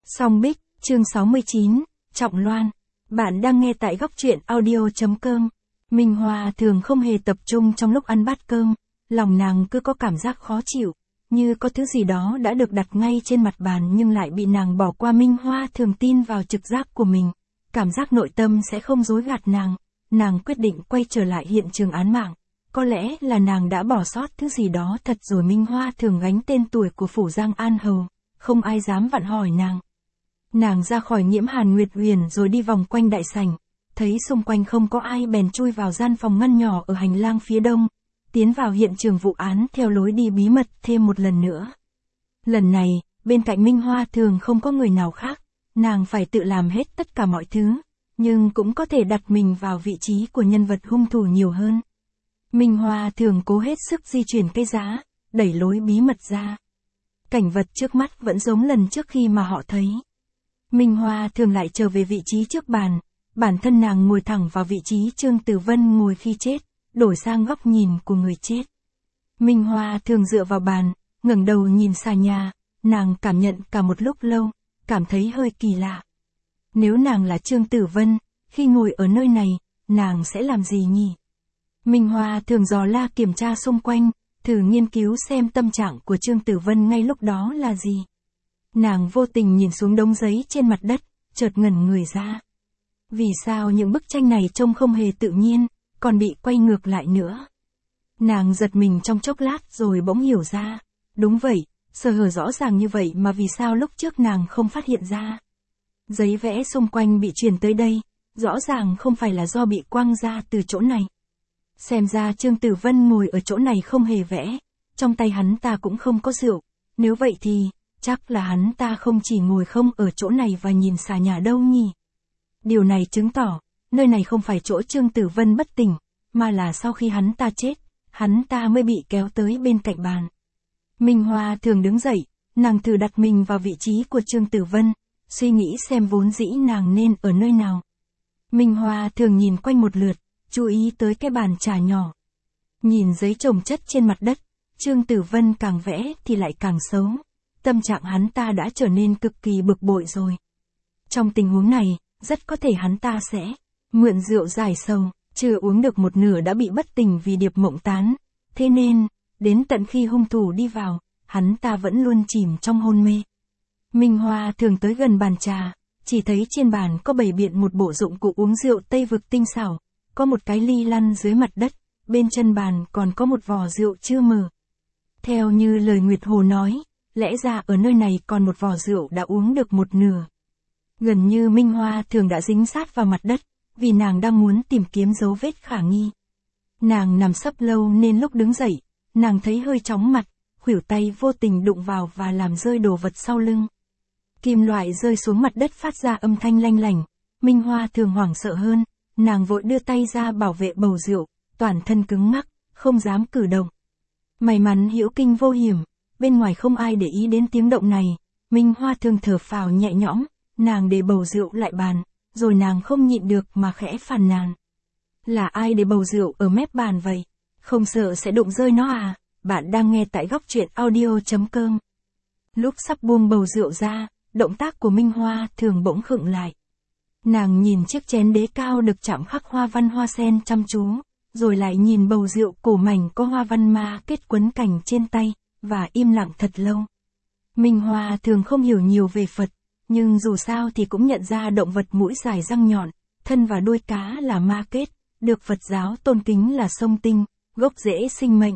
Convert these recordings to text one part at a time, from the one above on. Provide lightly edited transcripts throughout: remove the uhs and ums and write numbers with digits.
Song Bích, chương 69, Trọng Loan. Bạn đang nghe tại góc truyện audio.com. Minh Hoa thường không hề tập trung trong lúc ăn bát cơm, lòng nàng cứ có cảm giác khó chịu, như có thứ gì đó đã được đặt ngay trên mặt bàn nhưng lại bị nàng bỏ qua. Minh Hoa thường tin vào trực giác của mình, cảm giác nội tâm sẽ không dối gạt nàng quyết định quay trở lại hiện trường án mạng. Có lẽ là nàng đã bỏ sót thứ gì đó thật rồi. Minh Hoa thường gánh tên tuổi của phủ Giang An Hầu, không ai dám vặn hỏi nàng. Nàng ra khỏi Nhiễm Hàn Nguyệt Huyền rồi đi vòng quanh đại sảnh, thấy xung quanh không có ai bèn chui vào gian phòng ngăn nhỏ ở hành lang phía đông, tiến vào hiện trường vụ án theo lối đi bí mật thêm một lần nữa. Lần này, bên cạnh Minh Hoa thường không có người nào khác, nàng phải tự làm hết tất cả mọi thứ, nhưng cũng có thể đặt mình vào vị trí của nhân vật hung thủ nhiều hơn. Minh Hoa thường cố hết sức di chuyển cây giá, đẩy lối bí mật ra. Cảnh vật trước mắt vẫn giống lần trước khi mà họ thấy. Minh Hoa thường lại trở về vị trí trước bàn, bản thân nàng ngồi thẳng vào vị trí Trương Tử Vân ngồi khi chết, đổi sang góc nhìn của người chết. Minh Hoa thường dựa vào bàn, ngẩng đầu nhìn xà nhà, nàng cảm nhận cả một lúc lâu, cảm thấy hơi kỳ lạ. Nếu nàng là Trương Tử Vân, khi ngồi ở nơi này, nàng sẽ làm gì nhỉ? Minh Hoa thường dò la kiểm tra xung quanh, thử nghiên cứu xem tâm trạng của Trương Tử Vân ngay lúc đó là gì. Nàng vô tình nhìn xuống đống giấy trên mặt đất, chợt ngẩn người ra. Vì sao những bức tranh này trông không hề tự nhiên, còn bị quay ngược lại nữa? Nàng giật mình trong chốc lát rồi bỗng hiểu ra. Đúng vậy, sơ hở rõ ràng như vậy mà vì sao lúc trước nàng không phát hiện ra? Giấy vẽ xung quanh bị truyền tới đây, rõ ràng không phải là do bị quăng ra từ chỗ này. Xem ra Trương Tử Vân ngồi ở chỗ này không hề vẽ, trong tay hắn ta cũng không có rượu, nếu vậy thì, chắc là hắn ta không chỉ ngồi không ở chỗ này và nhìn xà nhà đâu nhỉ. Điều này chứng tỏ, nơi này không phải chỗ Trương Tử Vân bất tỉnh, mà là sau khi hắn ta chết, hắn ta mới bị kéo tới bên cạnh bàn. Minh Hoa thường đứng dậy, nàng thử đặt mình vào vị trí của Trương Tử Vân, suy nghĩ xem vốn dĩ nàng nên ở nơi nào. Minh Hoa thường nhìn quanh một lượt, chú ý tới cái bàn trà nhỏ. Nhìn giấy chồng chất trên mặt đất, Trương Tử Vân càng vẽ thì lại càng xấu. Tâm trạng hắn ta đã trở nên cực kỳ bực bội rồi. Trong tình huống này, rất có thể hắn ta sẽ mượn rượu giải sầu, chưa uống được một nửa đã bị bất tỉnh vì điệp mộng tán. Thế nên, đến tận khi hung thủ đi vào, hắn ta vẫn luôn chìm trong hôn mê. Minh Hoa thường tới gần bàn trà, chỉ thấy trên bàn có bày biện một bộ dụng cụ uống rượu Tây vực tinh xảo, có một cái ly lăn dưới mặt đất, bên chân bàn còn có một vò rượu chưa mở. Theo như lời Nguyệt Hồ nói, lẽ ra ở nơi này còn một vò rượu đã uống được một nửa. Gần như Minh Hoa thường đã dính sát vào mặt đất, vì nàng đang muốn tìm kiếm dấu vết khả nghi. Nàng nằm sấp lâu nên lúc đứng dậy, nàng thấy hơi chóng mặt, khuỷu tay vô tình đụng vào và làm rơi đồ vật sau lưng. Kim loại rơi xuống mặt đất phát ra âm thanh lanh lảnh, Minh Hoa thường hoảng sợ hơn, nàng vội đưa tay ra bảo vệ bầu rượu, toàn thân cứng ngắc, không dám cử động. May mắn hữu kinh vô hiểm, bên ngoài không ai để ý đến tiếng động này, Minh Hoa thường thở phào nhẹ nhõm, nàng để bầu rượu lại bàn, rồi nàng không nhịn được mà khẽ phàn nàn. Là ai để bầu rượu ở mép bàn vậy? Không sợ sẽ đụng rơi nó à? Bạn đang nghe tại góc truyện audio.com. Lúc sắp buông bầu rượu ra, động tác của Minh Hoa thường bỗng khựng lại. Nàng nhìn chiếc chén đế cao được chạm khắc hoa văn hoa sen chăm chú, rồi lại nhìn bầu rượu cổ mảnh có hoa văn ma kết quấn cành trên tay, và im lặng thật lâu. Minh Hoa thường không hiểu nhiều về Phật, nhưng dù sao thì cũng nhận ra động vật mũi dài răng nhọn, thân và đuôi cá là ma kết, được Phật giáo tôn kính là sông tinh, gốc rễ sinh mệnh.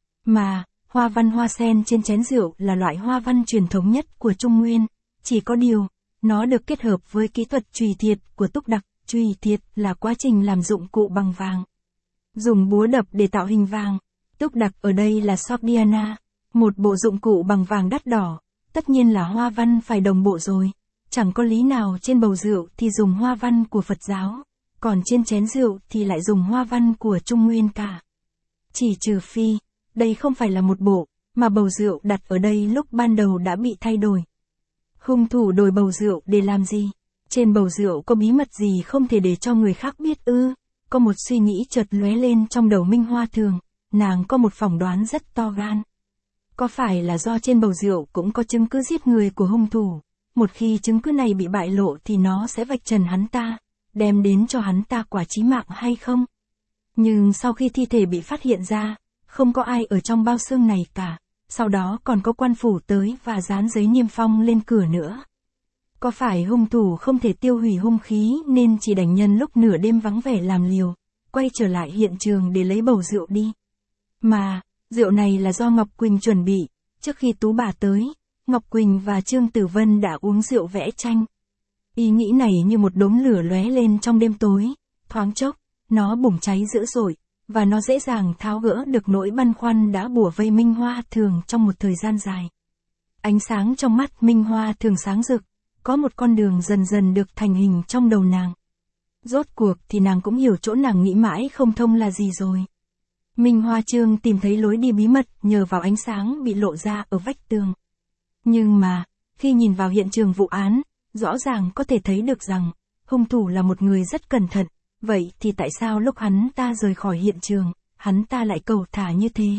Mà, hoa văn hoa sen trên chén rượu là loại hoa văn truyền thống nhất của Trung Nguyên, chỉ có điều, nó được kết hợp với kỹ thuật chùy thiệt của Túc Đặc. Chùy thiệt là quá trình làm dụng cụ bằng vàng, dùng búa đập để tạo hình vàng. Túc Đặc ở đây là Sordiana, một bộ dụng cụ bằng vàng đắt đỏ, tất nhiên là hoa văn phải đồng bộ rồi. Chẳng có lý nào trên bầu rượu thì dùng hoa văn của Phật giáo, còn trên chén rượu thì lại dùng hoa văn của Trung Nguyên cả. Chỉ trừ phi, đây không phải là một bộ, mà bầu rượu đặt ở đây lúc ban đầu đã bị thay đổi. Hung thủ đổi bầu rượu để làm gì? Trên bầu rượu có bí mật gì không thể để cho người khác biết ư? Có một suy nghĩ chợt lóe lên trong đầu Minh Hoa thường, nàng có một phỏng đoán rất to gan. Có phải là do trên bầu rượu cũng có chứng cứ giết người của hung thủ, một khi chứng cứ này bị bại lộ thì nó sẽ vạch trần hắn ta, đem đến cho hắn ta quả chí mạng hay không. Nhưng sau khi thi thể bị phát hiện ra, không có ai ở trong bao xương này cả, sau đó còn có quan phủ tới và dán giấy niêm phong lên cửa nữa. Có phải hung thủ không thể tiêu hủy hung khí nên chỉ đành nhân lúc nửa đêm vắng vẻ làm liều, quay trở lại hiện trường để lấy bầu rượu đi. Mà, rượu này là do Ngọc Quỳnh chuẩn bị, trước khi Tú bà tới, Ngọc Quỳnh và Trương Tử Vân đã uống rượu vẽ tranh. Ý nghĩ này như một đốm lửa lóe lên trong đêm tối, thoáng chốc, nó bùng cháy dữ dội, và nó dễ dàng tháo gỡ được nỗi băn khoăn đã bủa vây Minh Hoa Thường trong một thời gian dài. Ánh sáng trong mắt Minh Hoa Thường sáng rực, có một con đường dần dần được thành hình trong đầu nàng. Rốt cuộc thì nàng cũng hiểu chỗ nàng nghĩ mãi không thông là gì rồi. Minh Hoa Trương tìm thấy lối đi bí mật nhờ vào ánh sáng bị lộ ra ở vách tường. Nhưng mà, khi nhìn vào hiện trường vụ án, rõ ràng có thể thấy được rằng, hung thủ là một người rất cẩn thận, vậy thì tại sao lúc hắn ta rời khỏi hiện trường, hắn ta lại cầu thả như thế?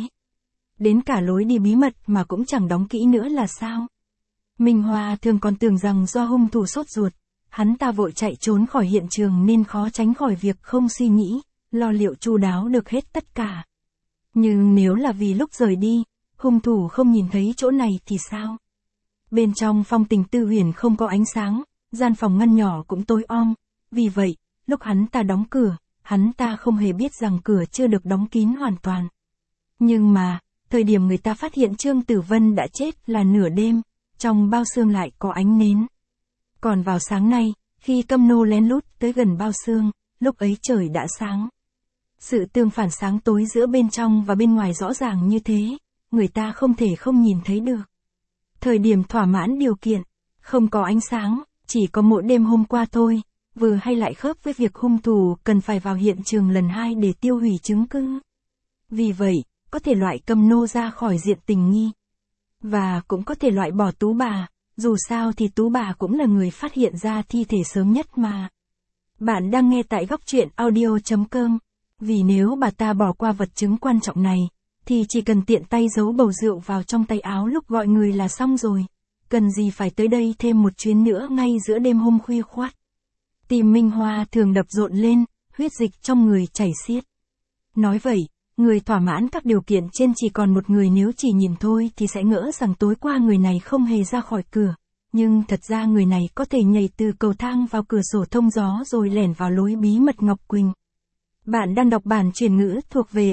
Đến cả lối đi bí mật mà cũng chẳng đóng kỹ nữa là sao? Minh Hoa Thường còn tưởng rằng do hung thủ sốt ruột, hắn ta vội chạy trốn khỏi hiện trường nên khó tránh khỏi việc không suy nghĩ, lo liệu chu đáo được hết tất cả. Nhưng nếu là vì lúc rời đi, hung thủ không nhìn thấy chỗ này thì sao? Bên trong Phong Tình Tư Huyền không có ánh sáng, gian phòng ngăn nhỏ cũng tối om, vì vậy, lúc hắn ta đóng cửa, hắn ta không hề biết rằng cửa chưa được đóng kín hoàn toàn. Nhưng mà, thời điểm người ta phát hiện Trương Tử Vân đã chết là nửa đêm, trong bao xương lại có ánh nến. Còn vào sáng nay, khi Câm Nô lén lút tới gần bao xương, lúc ấy trời đã sáng. Sự tương phản sáng tối giữa bên trong và bên ngoài rõ ràng như thế, người ta không thể không nhìn thấy được. Thời điểm thỏa mãn điều kiện, không có ánh sáng, chỉ có mỗi đêm hôm qua thôi, vừa hay lại khớp với việc hung thủ cần phải vào hiện trường lần 2 để tiêu hủy chứng cứ. Vì vậy, có thể loại Câm Nô ra khỏi diện tình nghi. Và cũng có thể loại bỏ Tú bà, dù sao thì Tú bà cũng là người phát hiện ra thi thể sớm nhất mà. Bạn đang nghe tại góc truyện audio.com. Vì nếu bà ta bỏ qua vật chứng quan trọng này, thì chỉ cần tiện tay giấu bầu rượu vào trong tay áo lúc gọi người là xong rồi. Cần gì phải tới đây thêm một chuyến nữa ngay giữa đêm hôm khuya khoắt. Tim Minh Hoa Thường đập rộn lên, huyết dịch trong người chảy xiết. Nói vậy, người thỏa mãn các điều kiện trên chỉ còn một người, nếu chỉ nhìn thôi thì sẽ ngỡ rằng tối qua người này không hề ra khỏi cửa. Nhưng thật ra người này có thể nhảy từ cầu thang vào cửa sổ thông gió rồi lẻn vào lối bí mật Ngọc Quỳnh. Bạn đang đọc bản chuyển ngữ thuộc về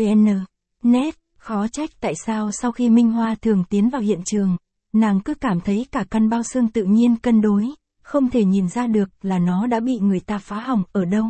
ELAVN.net, khó trách tại sao sau khi Minh Hoa Thường tiến vào hiện trường, nàng cứ cảm thấy cả căn bao xương tự nhiên cân đối, không thể nhìn ra được là nó đã bị người ta phá hỏng ở đâu.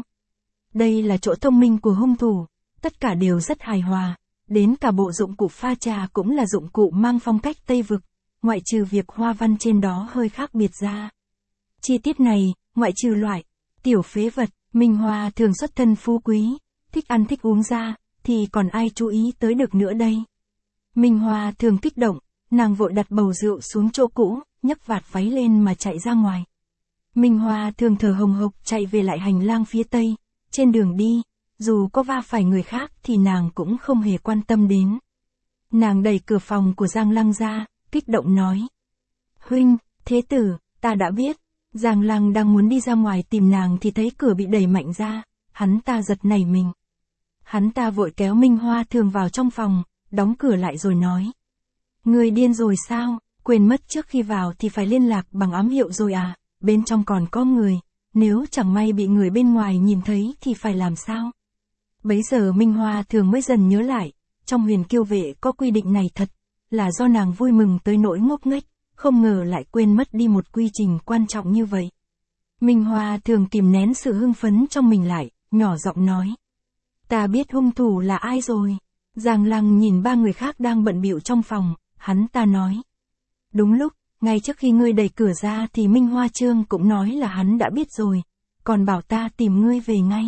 Đây là chỗ thông minh của hung thủ, tất cả đều rất hài hòa, đến cả bộ dụng cụ pha trà cũng là dụng cụ mang phong cách Tây Vực, ngoại trừ việc hoa văn trên đó hơi khác biệt ra. Chi tiết này, ngoại trừ loại tiểu phế vật, Minh Hoa Thường xuất thân phú quý, thích ăn thích uống ra, thì còn ai chú ý tới được nữa đây. Minh Hoa Thường kích động, nàng vội đặt bầu rượu xuống chỗ cũ, nhấc vạt váy lên mà chạy ra ngoài. Minh Hoa Thường thở hồng hộc chạy về lại hành lang phía tây, trên đường đi, dù có va phải người khác thì nàng cũng không hề quan tâm đến. Nàng đẩy cửa phòng của Giang Lăng ra, kích động nói. Huynh, thế tử, ta đã biết. Giang Lăng đang muốn đi ra ngoài tìm nàng thì thấy cửa bị đẩy mạnh ra, hắn ta giật nảy mình. Hắn ta vội kéo Minh Hoa Thường vào trong phòng, đóng cửa lại rồi nói. Người điên rồi sao, quên mất trước khi vào thì phải liên lạc bằng ám hiệu rồi à, bên trong còn có người, nếu chẳng may bị người bên ngoài nhìn thấy thì phải làm sao? Bấy giờ Minh Hoa Thường mới dần nhớ lại, trong Huyền Kiêu Vệ có quy định này thật, là do nàng vui mừng tới nỗi ngốc nghếch, không ngờ lại quên mất đi một quy trình quan trọng như vậy. Minh Hoa Thường kìm nén sự hưng phấn trong mình lại, nhỏ giọng nói. Ta biết hung thủ là ai rồi. Giang Lăng nhìn ba người khác đang bận bịu trong phòng, hắn ta nói. Đúng lúc, ngay trước khi ngươi đẩy cửa ra thì Minh Hoa Trương cũng nói là hắn đã biết rồi, còn bảo ta tìm ngươi về ngay.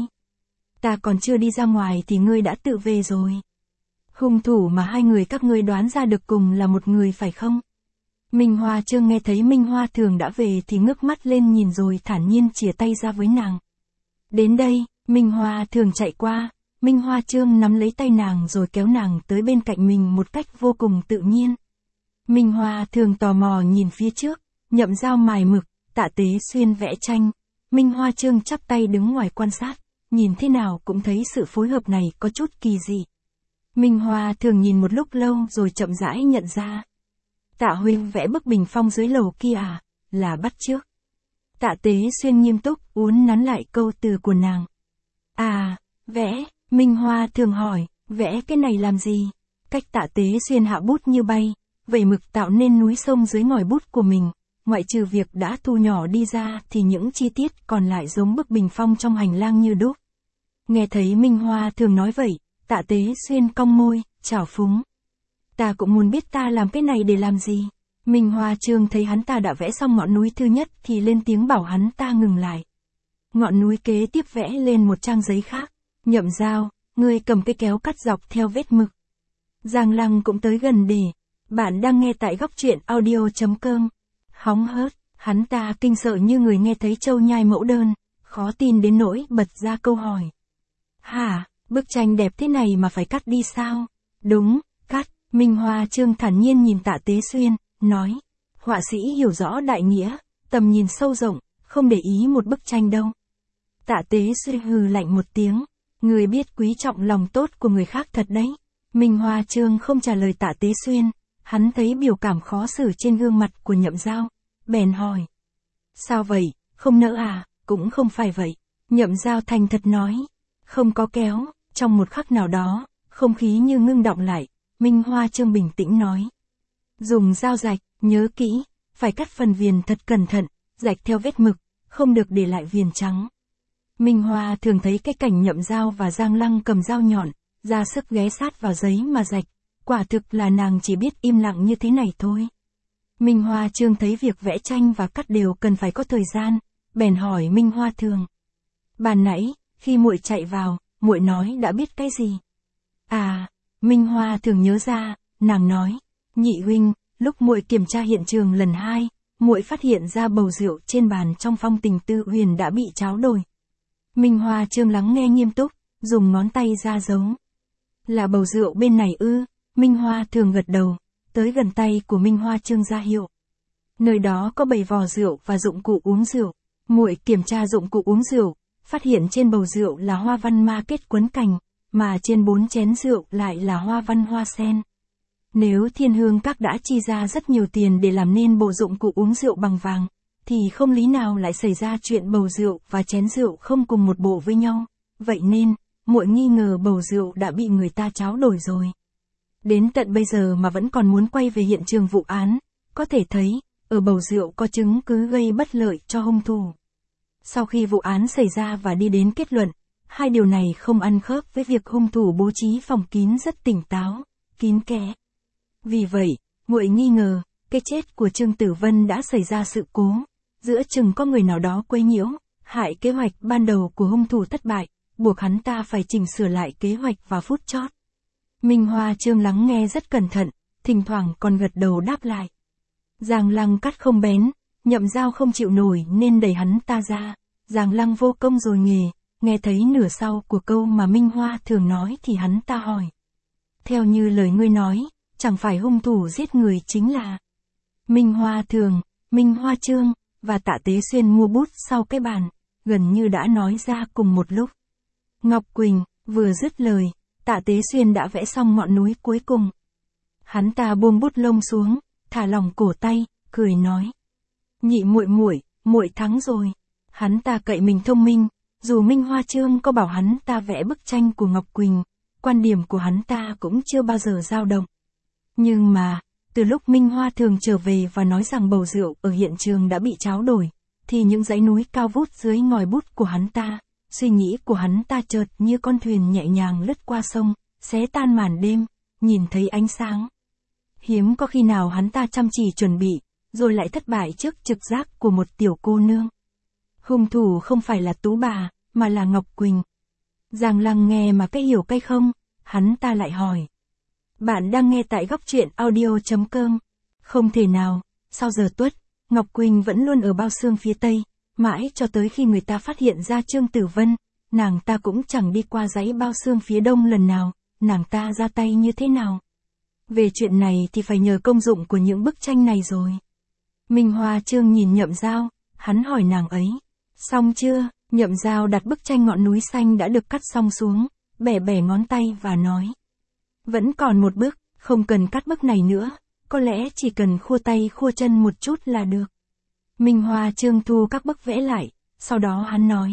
Ta còn chưa đi ra ngoài thì ngươi đã tự về rồi. Hung thủ mà hai người các ngươi đoán ra được cùng là một người phải không? Minh Hoa Trương nghe thấy Minh Hoa Thường đã về thì ngước mắt lên nhìn rồi thản nhiên chìa tay ra với nàng. Đến đây, Minh Hoa Thường chạy qua, Minh Hoa Trương nắm lấy tay nàng rồi kéo nàng tới bên cạnh mình một cách vô cùng tự nhiên. Minh Hoa Thường tò mò nhìn phía trước, Nhậm Giao mài mực, Tạ Tế Xuyên vẽ tranh. Minh Hoa Trương chắp tay đứng ngoài quan sát, nhìn thế nào cũng thấy sự phối hợp này có chút kỳ dị. Minh Hoa Thường nhìn một lúc lâu rồi chậm rãi nhận ra. Tạ huynh vẽ bức bình phong dưới lầu kia à, là bắt chước. Tạ Tế Xuyên nghiêm túc uốn nắn lại câu từ của nàng. À, vẽ, Minh Hoa Thường hỏi, vẽ cái này làm gì? Cách Tạ Tế Xuyên hạ bút như bay, vẩy mực tạo nên núi sông dưới ngòi bút của mình, ngoại trừ việc đã thu nhỏ đi ra thì những chi tiết còn lại giống bức bình phong trong hành lang như đúc. Nghe thấy Minh Hoa Thường nói vậy, Tạ Tế Xuyên cong môi, trào phúng. Ta cũng muốn biết ta làm cái này để làm gì. Minh Hoa Trương thấy hắn ta đã vẽ xong ngọn núi thứ nhất thì lên tiếng bảo hắn ta ngừng lại. Ngọn núi kế tiếp vẽ lên một trang giấy khác. Nhậm Giao, ngươi cầm cái kéo cắt dọc theo vết mực. Giang Lăng cũng tới gần để. Bạn đang nghe tại góc truyện audio.com. Hóng hớt, hắn ta kinh sợ như người nghe thấy trâu nhai mẫu đơn, khó tin đến nỗi bật ra câu hỏi. Hả, bức tranh đẹp thế này mà phải cắt đi sao? Đúng, cắt. Minh Hoa Trương thản nhiên nhìn Tạ Tế Xuyên, nói. Họa sĩ hiểu rõ đại nghĩa, tầm nhìn sâu rộng, không để ý một bức tranh đâu. Tạ Tế Xuyên hừ lạnh một tiếng. Người biết quý trọng lòng tốt của người khác thật đấy. Minh Hoa Trương không trả lời Tạ Tế Xuyên. Hắn thấy biểu cảm khó xử trên gương mặt của Nhậm Giao, bèn hỏi. Sao vậy, không nỡ à? Cũng không phải vậy. Nhậm Giao thành thật nói. Không có kéo. Trong một khắc nào đó, không khí như ngưng đọng lại. Minh Hoa Trương bình tĩnh nói. Dùng dao rạch, nhớ kỹ, phải cắt phần viền thật cẩn thận, rạch theo vết mực, không được để lại viền trắng. Minh Hoa thường thấy cái cảnh Nhậm Giao và Giang Lăng cầm dao nhọn, ra sức ghé sát vào giấy mà rạch. Quả thực là nàng chỉ biết im lặng như thế này thôi. Minh Hoa Trương thấy việc vẽ tranh và cắt đều cần phải có thời gian, bèn hỏi Minh Hoa Thường. Ban nãy, khi muội chạy vào, muội nói đã biết cái gì? À, Minh Hoa Thường nhớ ra, nàng nói, nhị huynh, lúc muội kiểm tra hiện trường lần 2, muội phát hiện ra bầu rượu trên bàn trong Phong Tình Tư Huyền đã bị tráo đổi. Minh Hoa Trương lắng nghe nghiêm túc, dùng ngón tay ra dấu. Là bầu rượu bên này ư? Minh Hoa Thường gật đầu, tới gần tay của Minh Hoa Trương ra hiệu. Nơi đó có 7 vò rượu và dụng cụ uống rượu. Muội kiểm tra dụng cụ uống rượu, phát hiện trên bầu rượu là hoa văn ma kết quấn cành, mà trên 4 chén rượu lại là hoa văn hoa sen. Nếu Thiên Hương Các đã chi ra rất nhiều tiền để làm nên bộ dụng cụ uống rượu bằng vàng, thì không lý nào lại xảy ra chuyện bầu rượu và chén rượu không cùng một bộ với nhau. Vậy nên, muội nghi ngờ bầu rượu đã bị người ta tráo đổi rồi. Đến tận bây giờ mà vẫn còn muốn quay về hiện trường vụ án, có thể thấy, ở bầu rượu có chứng cứ gây bất lợi cho hung thủ. Sau khi vụ án xảy ra và đi đến kết luận, hai điều này không ăn khớp với việc hung thủ bố trí phòng kín rất tỉnh táo, kín kẽ. Vì vậy, muội nghi ngờ, cái chết của Trương Tử Vân đã xảy ra sự cố, giữa chừng có người nào đó quấy nhiễu, hại kế hoạch ban đầu của hung thủ thất bại, buộc hắn ta phải chỉnh sửa lại kế hoạch vào phút chót. Minh Hoa Trương lắng nghe rất cẩn thận, thỉnh thoảng còn gật đầu đáp lại. Giang Lăng cắt không bén, Nhậm Giao không chịu nổi nên đẩy hắn ta ra. Giang Lăng vô công rồi nghề, nghe thấy nửa sau của câu mà Minh Hoa thường nói thì hắn ta hỏi. Theo như lời ngươi nói, chẳng phải hung thủ giết người chính là Minh Hoa Thường, Minh Hoa Trương, và Tạ Tế Xuyên mua bút sau cái bàn, gần như đã nói ra cùng một lúc. Ngọc Quỳnh, vừa dứt lời, Tạ Tế Xuyên đã vẽ xong ngọn núi cuối cùng. Hắn ta buông bút lông xuống, thả lỏng cổ tay, cười nói. Nhị muội thắng rồi. Hắn ta cậy mình thông minh, dù Minh Hoa Trương có bảo hắn ta vẽ bức tranh của Ngọc Quỳnh, quan điểm của hắn ta cũng chưa bao giờ dao động. Nhưng mà, từ lúc Minh Hoa Thường trở về và nói rằng bầu rượu ở hiện trường đã bị tráo đổi, thì những dãy núi cao vút dưới ngòi bút của hắn ta, suy nghĩ của hắn ta chợt như con thuyền nhẹ nhàng lướt qua sông, xé tan màn đêm, nhìn thấy ánh sáng. Hiếm có khi nào hắn ta chăm chỉ chuẩn bị, rồi lại thất bại trước trực giác của một tiểu cô nương. Hung thủ không phải là Tú bà, mà là Ngọc Quỳnh. Giang Lăng nghe mà cái hiểu cái không, hắn ta lại hỏi. Bạn đang nghe tại góc truyện audio.com. Không thể nào, sau giờ tuất, Ngọc Quỳnh vẫn luôn ở bao xương phía tây, mãi cho tới khi người ta phát hiện ra Trương Tử Vân, nàng ta cũng chẳng đi qua dãy bao xương phía đông lần nào, nàng ta ra tay như thế nào. Về chuyện này thì phải nhờ công dụng của những bức tranh này rồi. Minh Hoa Trương nhìn Nhậm Giao, hắn hỏi nàng ấy. Xong chưa? Nhậm Giao đặt bức tranh ngọn núi xanh đã được cắt xong xuống, bẻ bẻ ngón tay và nói. Vẫn còn một bước, không cần cắt bức này nữa, có lẽ chỉ cần khua tay khua chân một chút là được. Minh Hoa Trương thu các bức vẽ lại, sau đó hắn nói.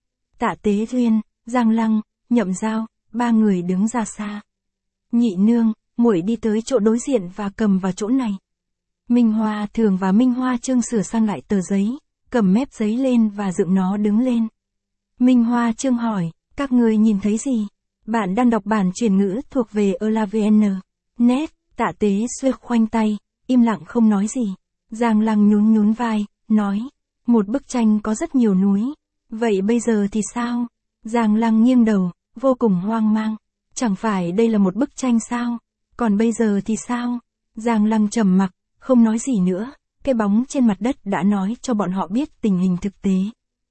Tạ Tế Duyên, Giang Lăng, Nhậm Giao, ba người đứng ra xa. Nhị nương, muội đi tới chỗ đối diện và cầm vào chỗ này. Minh Hoa Thường và Minh Hoa Trương sửa sang lại tờ giấy, cầm mép giấy lên và dựng nó đứng lên. Minh Hoa Trương hỏi, các người nhìn thấy gì? Bạn đang đọc bản truyền ngữ thuộc về ELAVN. Net, Tạ Tế Duyên khoanh tay, im lặng không nói gì. Giang Lăng nhún nhún vai, nói, một bức tranh có rất nhiều núi. Vậy bây giờ thì sao? Giang Lăng nghiêng đầu, vô cùng hoang mang. Chẳng phải đây là một bức tranh sao? Còn bây giờ thì sao? Giang Lăng trầm mặc, không nói gì nữa. Cái bóng trên mặt đất đã nói cho bọn họ biết tình hình thực tế.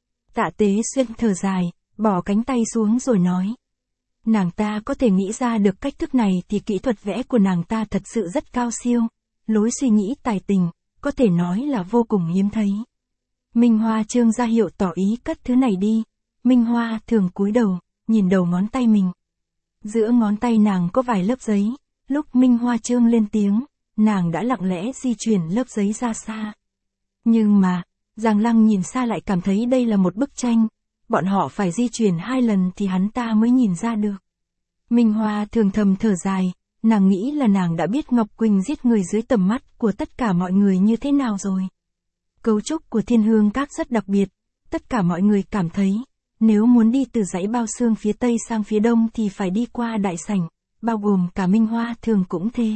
Tạ Tế Xuyên thở dài, bỏ cánh tay xuống rồi nói. Nàng ta có thể nghĩ ra được cách thức này thì kỹ thuật vẽ của nàng ta thật sự rất cao siêu. Lối suy nghĩ tài tình, có thể nói là vô cùng hiếm thấy. Minh Hoa Trương ra hiệu tỏ ý cất thứ này đi. Minh Hoa Thường cúi đầu, nhìn đầu ngón tay mình. Giữa ngón tay nàng có vài lớp giấy. Lúc Minh Hoa Trương lên tiếng, nàng đã lặng lẽ di chuyển lớp giấy ra xa. Nhưng mà, Giang Lăng nhìn xa lại cảm thấy đây là một bức tranh. Bọn họ phải di chuyển 2 lần thì hắn ta mới nhìn ra được. Minh Hoa Thường thầm thở dài, nàng nghĩ là nàng đã biết Ngọc Quỳnh giết người dưới tầm mắt của tất cả mọi người như thế nào rồi. Cấu trúc của Thiên Hương Các rất đặc biệt, tất cả mọi người cảm thấy, nếu muốn đi từ dãy Bao Xương phía Tây sang phía Đông thì phải đi qua đại sảnh, bao gồm cả Minh Hoa Thường cũng thế.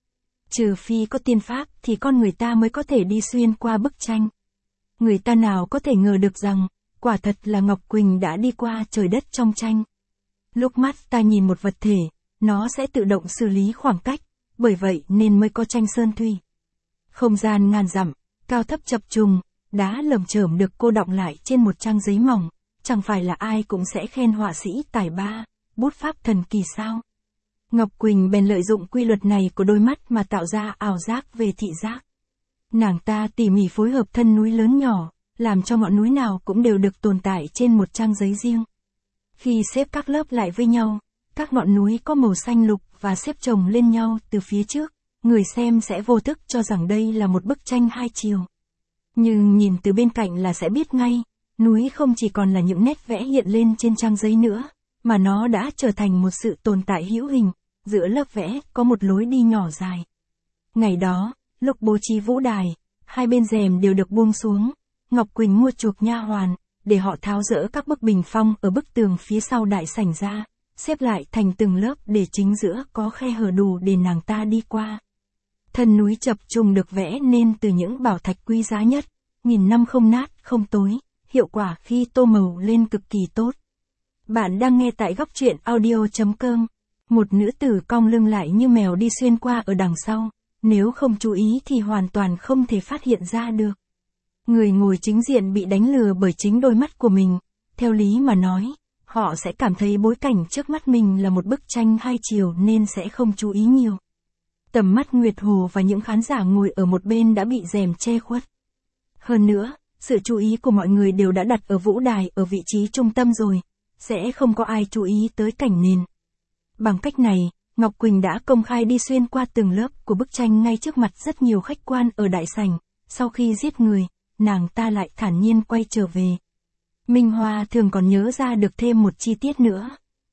Trừ phi có tiên pháp thì con người ta mới có thể đi xuyên qua bức tranh. Người ta nào có thể ngờ được rằng, quả thật là Ngọc Quỳnh đã đi qua trời đất trong tranh. Lúc mắt ta nhìn một vật thể, nó sẽ tự động xử lý khoảng cách, bởi vậy nên mới có tranh sơn thủy. Không gian ngàn dặm, cao thấp chập trùng, đá lởm chởm được cô đọng lại trên một trang giấy mỏng, chẳng phải là ai cũng sẽ khen họa sĩ tài ba, bút pháp thần kỳ sao. Ngọc Quỳnh bèn lợi dụng quy luật này của đôi mắt mà tạo ra ảo giác về thị giác. Nàng ta tỉ mỉ phối hợp thân núi lớn nhỏ, làm cho ngọn núi nào cũng đều được tồn tại trên một trang giấy riêng. Khi xếp các lớp lại với nhau, các ngọn núi có màu xanh lục và xếp chồng lên nhau từ phía trước, người xem sẽ vô thức cho rằng đây là một bức tranh 2 chiều. Nhưng nhìn từ bên cạnh là sẽ biết ngay, núi không chỉ còn là những nét vẽ hiện lên trên trang giấy nữa, mà nó đã trở thành một sự tồn tại hữu hình, giữa lớp vẽ có một lối đi nhỏ dài. Ngày đó, lúc bố trí vũ đài, 2 bên rèm đều được buông xuống, Ngọc Quỳnh mua chuộc nha hoàn, để họ tháo dỡ các bức bình phong ở bức tường phía sau đại sảnh ra, xếp lại thành từng lớp để chính giữa có khe hở đủ để nàng ta đi qua. Thân núi chập trùng được vẽ nên từ những bảo thạch quý giá nhất, nghìn năm không nát, không tối, hiệu quả khi tô màu lên cực kỳ tốt. Bạn đang nghe tại góc truyện audio.com. Một nữ tử cong lưng lại như mèo đi xuyên qua ở đằng sau, nếu không chú ý thì hoàn toàn không thể phát hiện ra được. Người ngồi chính diện bị đánh lừa bởi chính đôi mắt của mình, theo lý mà nói, họ sẽ cảm thấy bối cảnh trước mắt mình là một bức tranh 2 chiều nên sẽ không chú ý nhiều. Tầm mắt Nguyệt Hồ và những khán giả ngồi ở một bên đã bị rèm che khuất. Hơn nữa, sự chú ý của mọi người đều đã đặt ở vũ đài ở vị trí trung tâm rồi, sẽ không có ai chú ý tới cảnh nền. Bằng cách này, Ngọc Quỳnh đã công khai đi xuyên qua từng lớp của bức tranh ngay trước mặt rất nhiều khách quan ở đại sảnh, sau khi giết người, nàng ta lại thản nhiên quay trở về. Minh Hoa Thường còn nhớ ra được thêm một chi tiết nữa.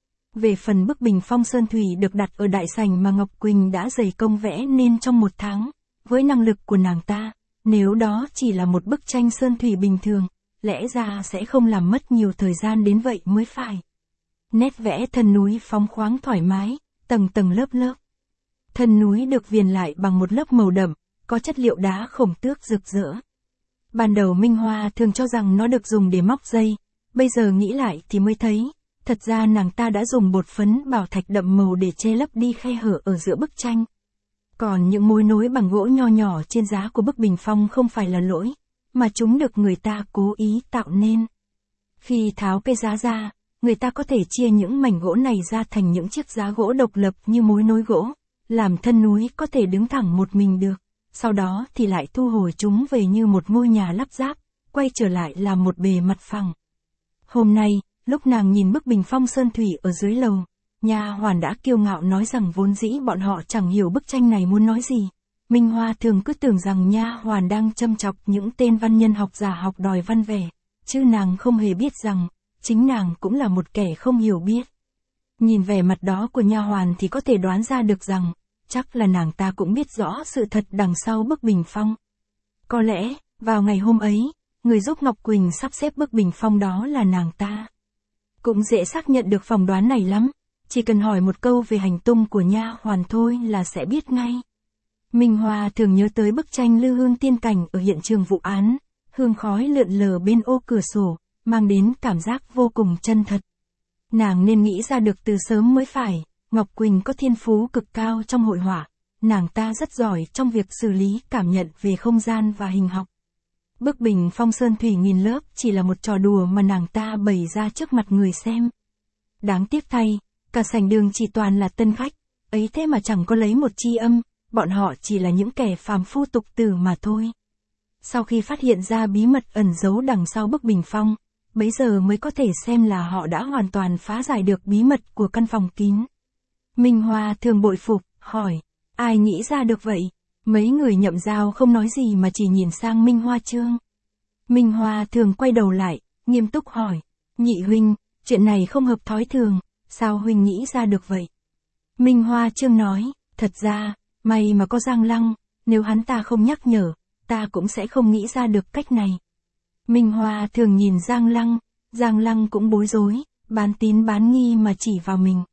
Về phần bức bình phong sơn thủy được đặt ở đại sảnh mà Ngọc Quỳnh đã dày công vẽ nên trong 1 tháng, với năng lực của nàng ta, nếu đó chỉ là một bức tranh sơn thủy bình thường, lẽ ra sẽ không làm mất nhiều thời gian đến vậy mới phải. Nét vẽ thân núi phóng khoáng thoải mái, tầng tầng lớp lớp. Thân núi được viền lại bằng một lớp màu đậm, có chất liệu đá khổng tước rực rỡ. Ban đầu Minh Hoa Thường cho rằng nó được dùng để móc dây, bây giờ nghĩ lại thì mới thấy, thật ra nàng ta đã dùng bột phấn bảo thạch đậm màu để che lấp đi khe hở ở giữa bức tranh. Còn những mối nối bằng gỗ nho nhỏ trên giá của bức bình phong không phải là lỗi, mà chúng được người ta cố ý tạo nên. Khi tháo cây giá ra, người ta có thể chia những mảnh gỗ này ra thành những chiếc giá gỗ độc lập như mối nối gỗ, làm thân núi có thể đứng thẳng một mình được. sau đó thì lại thu hồi chúng về như một ngôi nhà lắp ráp, quay trở lại làm một bề mặt phẳng. Hôm nay, lúc nàng nhìn bức bình phong sơn thủy ở dưới lầu, nha hoàn đã kiêu ngạo nói rằng vốn dĩ bọn họ chẳng hiểu bức tranh này muốn nói gì. Minh Hoa thường cứ tưởng rằng nha hoàn đang châm chọc những tên văn nhân học giả học đòi văn vẻ, chứ nàng không hề biết rằng, chính nàng cũng là một kẻ không hiểu biết. Nhìn vẻ mặt đó của nha hoàn thì có thể đoán ra được rằng, chắc là nàng ta cũng biết rõ sự thật đằng sau bức bình phong. Có lẽ, vào ngày hôm ấy, người giúp Ngọc Quỳnh sắp xếp bức bình phong đó là nàng ta. Cũng dễ xác nhận được phỏng đoán này lắm, chỉ cần hỏi một câu về hành tung của nha hoàn thôi là sẽ biết ngay. Minh Hoa thường nhớ tới bức tranh Lư Hương tiên cảnh ở hiện trường vụ án, hương khói lượn lờ bên ô cửa sổ, mang đến cảm giác vô cùng chân thật. Nàng nên nghĩ ra được từ sớm mới phải, Ngọc Quỳnh có thiên phú cực cao trong hội họa, nàng ta rất giỏi trong việc xử lý cảm nhận về không gian và hình học. Bức bình phong sơn thủy nghìn lớp chỉ là một trò đùa mà nàng ta bày ra trước mặt người xem. Đáng tiếc thay, cả sảnh đường chỉ toàn là tân khách, ấy thế mà chẳng có lấy một chi âm, bọn họ chỉ là những kẻ phàm phu tục tử mà thôi. Sau khi phát hiện ra bí mật ẩn giấu đằng sau bức bình phong, bấy giờ mới có thể xem là họ đã hoàn toàn phá giải được bí mật của căn phòng kín. Minh Hoa thường bội phục, hỏi, ai nghĩ ra được vậy? Mấy người nhậm giao không nói gì mà chỉ nhìn sang Minh Hoa Trương. Minh Hoa thường quay đầu lại, nghiêm túc hỏi, nhị huynh, chuyện này không hợp thói thường, sao huynh nghĩ ra được vậy? Minh Hoa Trương nói, thật ra, may mà có Giang Lăng, nếu hắn ta không nhắc nhở, ta cũng sẽ không nghĩ ra được cách này. Minh Hoa thường nhìn Giang Lăng cũng bối rối, bán tín bán nghi mà chỉ vào mình.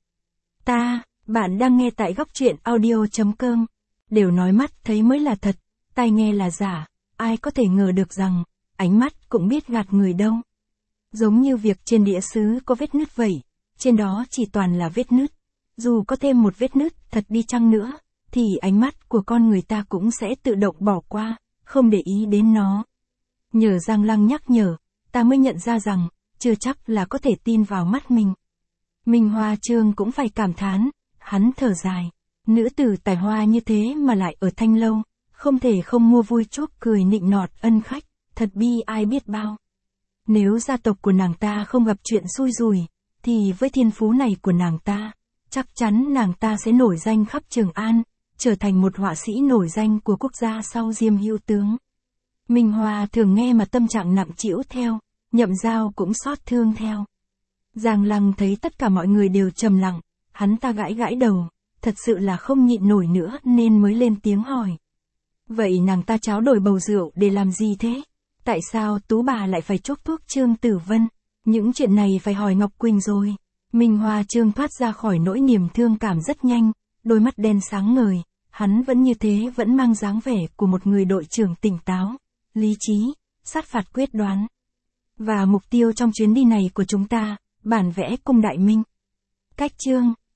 Bạn đang nghe tại góc truyện audio.com. Đều nói mắt thấy mới là thật, tai nghe là giả, ai có thể ngờ được rằng, ánh mắt cũng biết gạt người đâu. Giống như việc trên đĩa sứ có vết nứt vậy, trên đó chỉ toàn là vết nứt. Dù có thêm một vết nứt thật đi chăng nữa, thì ánh mắt của con người ta cũng sẽ tự động bỏ qua, không để ý đến nó. Nhờ Giang Lăng nhắc nhở, ta mới nhận ra rằng, chưa chắc là có thể tin vào mắt mình. Minh Hoa Trương cũng phải cảm thán, hắn thở dài. Nữ tử tài hoa như thế mà lại ở Thanh Lâu, không thể không mua vui chuốc cười nịnh nọt ân khách, thật bi ai biết bao. Nếu gia tộc của nàng ta không gặp chuyện xui rủi, thì với thiên phú này của nàng ta, chắc chắn nàng ta sẽ nổi danh khắp Trường An, trở thành một họa sĩ nổi danh của quốc gia sau Diêm Hữu Tướng. Minh Hoa thường nghe mà tâm trạng nặng trĩu theo, nhậm giao cũng xót thương theo. Giang Lăng thấy tất cả mọi người đều trầm lặng, hắn ta gãi gãi đầu, thật sự là không nhịn nổi nữa nên mới lên tiếng hỏi. Vậy nàng ta tráo đổi bầu rượu để làm gì thế? Tại sao tú bà lại phải chuốc thuốc Trương Tử Vân? Những chuyện này phải hỏi Ngọc Quỳnh rồi. Minh Hoa Trương thoát ra khỏi nỗi niềm thương cảm rất nhanh, đôi mắt đen sáng ngời, hắn vẫn như thế, vẫn mang dáng vẻ của một người đội trưởng tỉnh táo, lý trí, sát phạt quyết đoán. Và mục tiêu trong chuyến đi này của chúng ta, bản vẽ cung Đại Minh. Cách chương